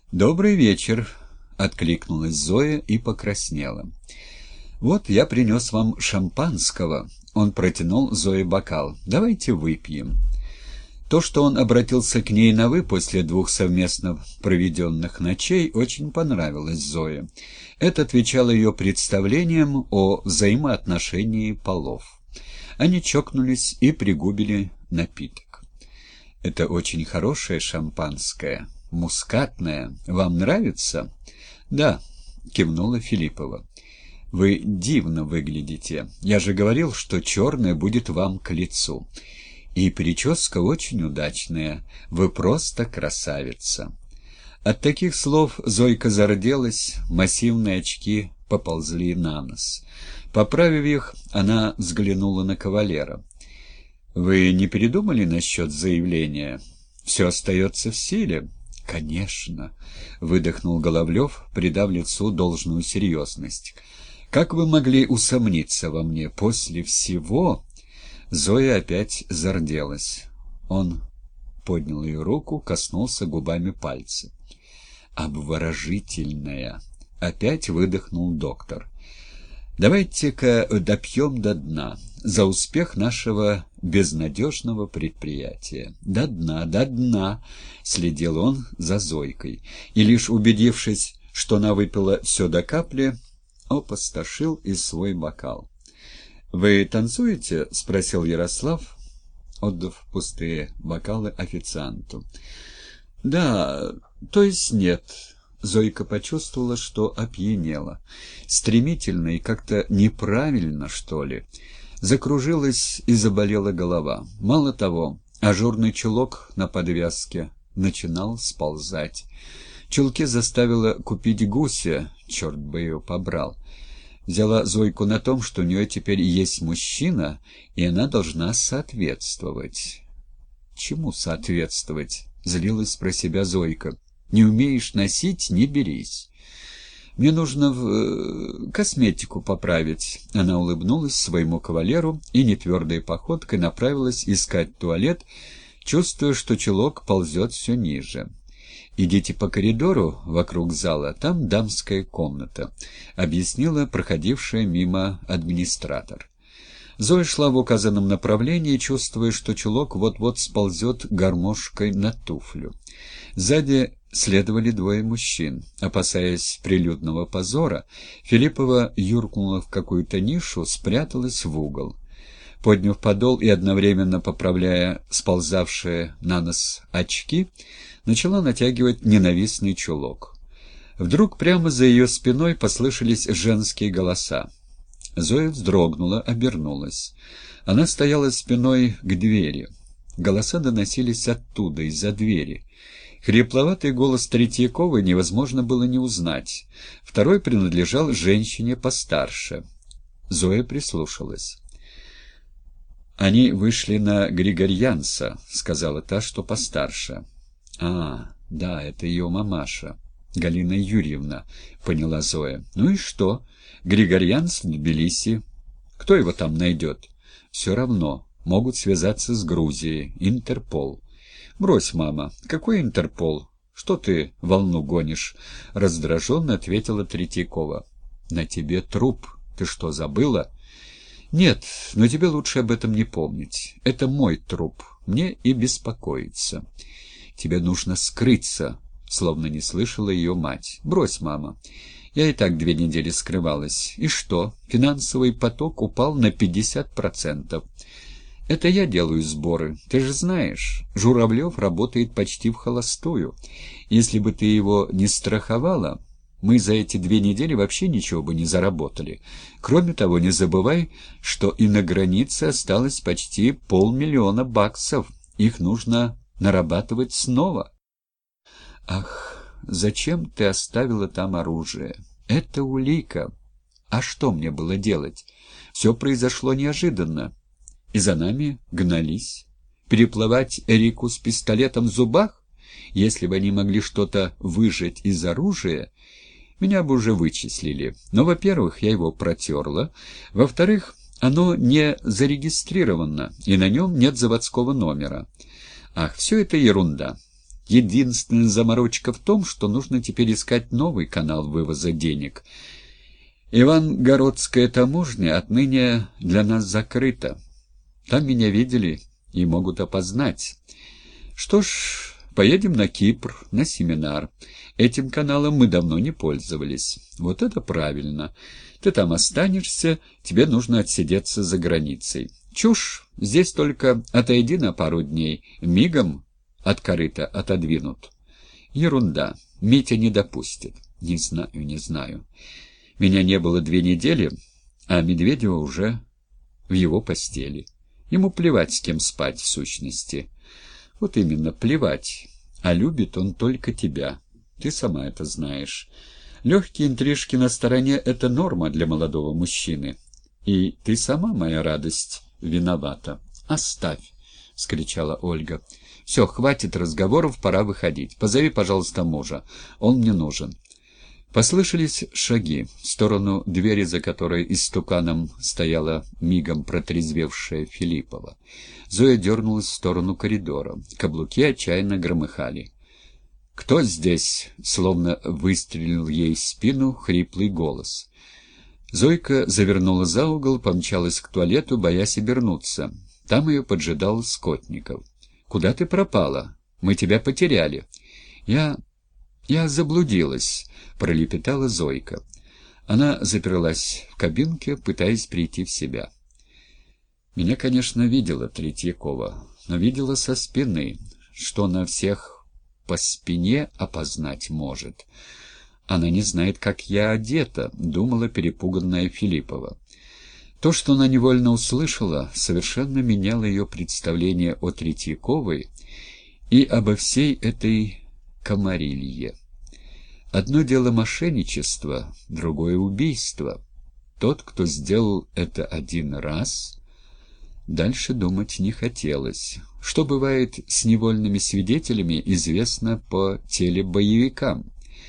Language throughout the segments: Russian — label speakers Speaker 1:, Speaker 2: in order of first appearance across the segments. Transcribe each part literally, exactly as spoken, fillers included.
Speaker 1: «Добрый вечер», — откликнулась Зоя и покраснела. «Вот я принес вам шампанского». Он протянул Зое бокал. «Давайте выпьем». То, что он обратился к ней на «вы» после двух совместно проведенных ночей, очень понравилось Зое. Это отвечало ее представлениям о взаимоотношении полов. Они чокнулись и пригубили напиток. «Это очень хорошее шампанское, мускатное. Вам нравится?» «Да», — кивнула Филиппова. «Вы дивно выглядите. Я же говорил, что черное будет вам к лицу. И прическа очень удачная. Вы просто красавица». От таких слов Зойка зарделась, массивные очки поползли на нос. Поправив их, она взглянула на кавалера. «Вы не передумали насчет заявления? Все остается в силе?» «Конечно», — выдохнул Головлев, придав лицу должную серьезность. «Как вы могли усомниться во мне после всего?» Зоя опять зарделась. Он поднял ее руку, коснулся губами пальца. «Обворожительная!» — опять выдохнул доктор. «Давайте-ка допьем до дна за успех нашего безнадежного предприятия». «До дна, до дна!» — следил он за Зойкой. И лишь убедившись, что она выпила все до капли, опустошил и свой бокал. «Вы танцуете?» — спросил Ярослав, отдав пустые бокалы официанту. «Да, то есть нет». Зойка почувствовала, что опьянела. Стремительно и как-то неправильно, что ли. Закружилась и заболела голова. Мало того, ажурный чулок на подвязке начинал сползать. Чулки заставила купить гуся, черт бы ее побрал. Взяла Зойку на том, что у нее теперь есть мужчина, и она должна соответствовать. «Чему соответствовать?» — злилась про себя Зойка. «Не умеешь носить — не берись. Мне нужно в э, косметику поправить». Она улыбнулась своему кавалеру и нетвердой походкой направилась искать туалет, чувствуя, что чулок ползет все ниже. «Идите по коридору вокруг зала, там дамская комната», — объяснила проходившая мимо администратор. Зоя шла в указанном направлении, чувствуя, что чулок вот-вот сползет гармошкой на туфлю. Сзади следовали двое мужчин. Опасаясь прилюдного позора, Филиппова юркнула в какую-то нишу, спряталась в угол. Подняв подол и одновременно поправляя сползавшие на нос очки, начала натягивать ненавистный чулок. Вдруг прямо за ее спиной послышались женские голоса. Зоя вздрогнула, обернулась. Она стояла спиной к двери. Голоса доносились оттуда, из-за двери. Хрипловатый голос Третьяковой невозможно было не узнать. Второй принадлежал женщине постарше. Зоя прислушалась. «Они вышли на Григорьянца», — сказала та, что постарше. «А, да, это ее мамаша, Галина Юрьевна», — поняла Зоя. «Ну и что? Григорьянц в Тбилиси. Кто его там найдет? Все равно. Могут связаться с Грузией. Интерпол». «Брось, мама. Какой Интерпол? Что ты волну гонишь?» — раздраженно ответила Третьякова. «На тебе труп. Ты что, забыла?» «Нет, но тебе лучше об этом не помнить. Это мой труп. Мне и беспокоиться. Тебе нужно скрыться», — словно не слышала ее мать. «Брось, мама. Я и так две недели скрывалась. И что? Финансовый поток упал на пятьдесят процентов. Это я делаю сборы. Ты же знаешь, Журавлев работает почти в холостую. Если бы ты его не страховала, мы за эти две недели вообще ничего бы не заработали. Кроме того, не забывай, что и на границе осталось почти полмиллиона баксов. Их нужно нарабатывать снова». «Ах, зачем ты оставила там оружие? Это улика. А что мне было делать? Все произошло неожиданно. И за нами гнались. Переплывать реку с пистолетом в зубах? Если бы они могли что-то выжать из оружия, меня бы уже вычислили. Но, во-первых, я его протерла. Во-вторых, оно не зарегистрировано, и на нем нет заводского номера. Ах, все это ерунда. Единственная заморочка в том, что нужно теперь искать новый канал вывоза денег. Ивангородская таможня отныне для нас закрыта. Там меня видели и могут опознать. Что ж, поедем на Кипр, на семинар. Этим каналом мы давно не пользовались. Вот это правильно. Ты там останешься, тебе нужно отсидеться за границей. Чушь, здесь только отойди на пару дней, мигом от корыта отодвинут. Ерунда, Митя не допустит. Не знаю, не знаю. Меня не было две недели, а Медведева уже в его постели. Ему плевать, с кем спать в сущности. Вот именно, плевать. А любит он только тебя. Ты сама это знаешь. Легкие интрижки на стороне — это норма для молодого мужчины. И ты сама, моя радость, виновата. Оставь, — вскричала Ольга. Все, хватит разговоров, пора выходить. Позови, пожалуйста, мужа. Он мне нужен. Послышались шаги в сторону двери, за которой истуканом стояла мигом протрезвевшая Филиппова. Зоя дернулась в сторону коридора. Каблуки отчаянно громыхали. «Кто здесь?» — словно выстрелил ей в спину хриплый голос. Зойка завернула за угол, помчалась к туалету, боясь обернуться. Там ее поджидал Скотников. «Куда ты пропала? Мы тебя потеряли». «Я... я заблудилась», — пролепетала Зойка. Она заперлась в кабинке, пытаясь прийти в себя. Меня, конечно, видела Третьякова, но видела со спины, что на всех по спине опознать может. Она не знает, как я одета, думала перепуганная Филиппова. То, что она невольно услышала, совершенно меняло ее представление о Третьяковой и обо всей этой комарилье. Одно дело мошенничество, другое убийство. Тот, кто сделал это один раз, дальше думать не хотелось. Что бывает с невольными свидетелями, известно по телебоевикам.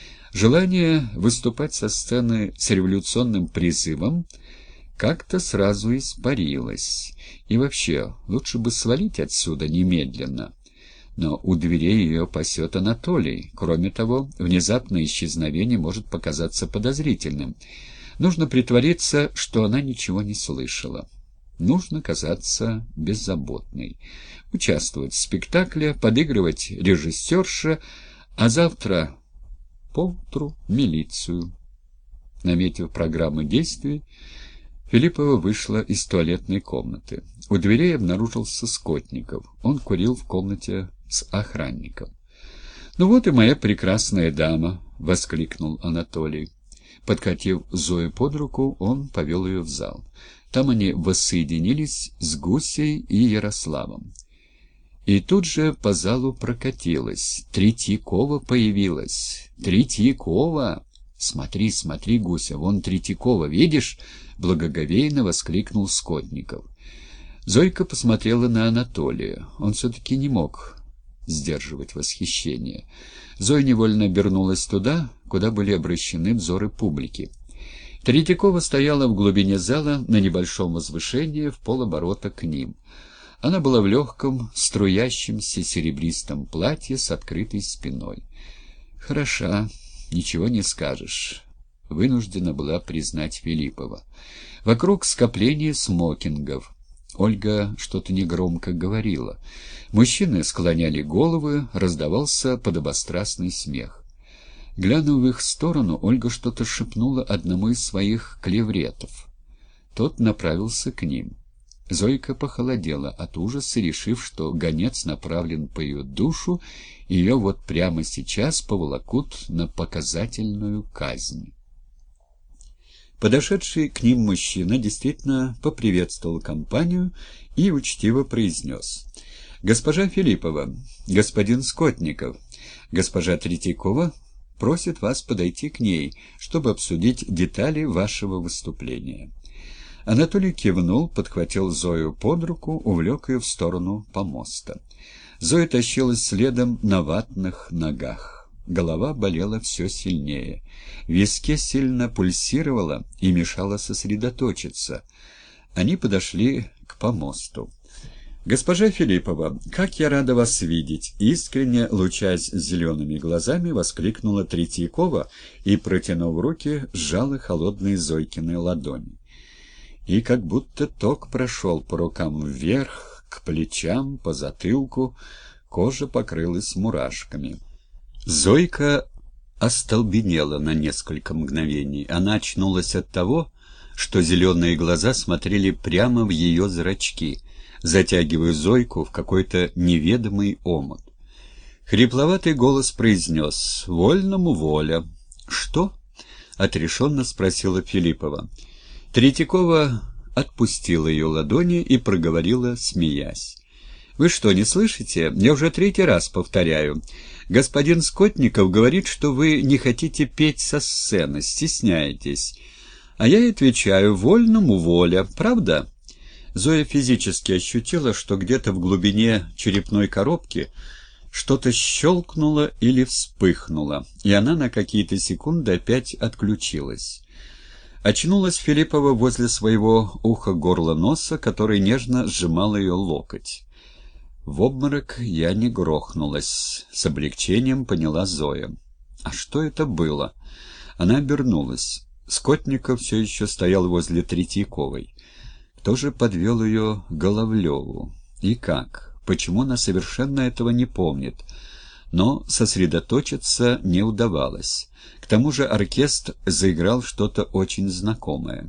Speaker 1: Желание выступать со сцены с революционным призывом как-то сразу испарилось. И вообще, лучше бы свалить отсюда немедленно. Но у дверей ее пасет Анатолий. Кроме того, внезапное исчезновение может показаться подозрительным. Нужно притвориться, что она ничего не слышала. Нужно казаться беззаботной. Участвовать в спектакле, подыгрывать режиссерше, а завтра поутру милицию. Наметив программу действий, Филиппова вышла из туалетной комнаты. У дверей обнаружился Скотников. Он курил в комнате с охранником. «Ну вот и моя прекрасная дама!» — воскликнул Анатолий. Подкатив Зою под руку, он повел ее в зал. Там они воссоединились с Гусей и Ярославом. И тут же по залу прокатилось. Третьякова появилась. Третьякова! «Смотри, смотри, Гуся, вон Третьякова, видишь?» — благоговейно воскликнул Скотников. Зойка посмотрела на Анатолия. Он все-таки не мог сдерживать восхищение. Зоя невольно обернулась туда, куда были обращены взоры публики. Третьякова стояла в глубине зала на небольшом возвышении в полоборота к ним. Она была в легком, струящемся серебристом платье с открытой спиной. «Хороша, ничего не скажешь», — вынуждена была признать Филиппова. Вокруг скопление смокингов. Ольга что-то негромко говорила. Мужчины склоняли головы, раздавался подобострастный смех. Глянув в их сторону, Ольга что-то шепнула одному из своих клевретов. Тот направился к ним. Зойка похолодела от ужаса, решив, что гонец направлен по ее душу, и ее вот прямо сейчас поволокут на показательную казнь. Подошедший к ним мужчина действительно поприветствовал компанию и учтиво произнес: «Госпожа Филиппова, господин Скотников, госпожа Третьякова просит вас подойти к ней, чтобы обсудить детали вашего выступления». Анатолий кивнул, подхватил Зою под руку, увлек ее в сторону помоста. Зоя тащилась следом на ватных ногах. Голова болела все сильнее. В виске сильно пульсировала и мешала сосредоточиться. Они подошли к помосту. «Госпожа Филиппова, как я рада вас видеть!» Искренне, лучась зелеными глазами, воскликнула Третьякова и, протянув руки, сжала холодные Зойкины ладони. И как будто ток прошел по рукам вверх, к плечам, по затылку, кожа покрылась мурашками. Зойка остолбенела на несколько мгновений. Она очнулась от того, что зеленые глаза смотрели прямо в ее зрачки, затягивая Зойку в какой-то неведомый омут. Хрипловатый голос произнес: «Вольному воля». «Что?» — отрешенно спросила Филиппова. Третьякова отпустила ее ладони и проговорила, смеясь: «Вы что, не слышите? Я уже третий раз повторяю. Господин Скотников говорит, что вы не хотите петь со сцены, стесняетесь. А я и отвечаю: вольному воля. Правда?» Зоя физически ощутила, что где-то в глубине черепной коробки что-то щелкнуло или вспыхнуло, и она на какие-то секунды опять отключилась. Очнулась Филиппова возле своего уха-горла-носа, который нежно сжимал ее локоть. В обморок я не грохнулась, с облегчением поняла Зоя. А что это было? Она обернулась. Скотников все еще стоял возле Третьяковой. Кто же подвел ее к Головлеву? И как? Почему она совершенно этого не помнит? Но сосредоточиться не удавалось. К тому же оркестр заиграл что-то очень знакомое.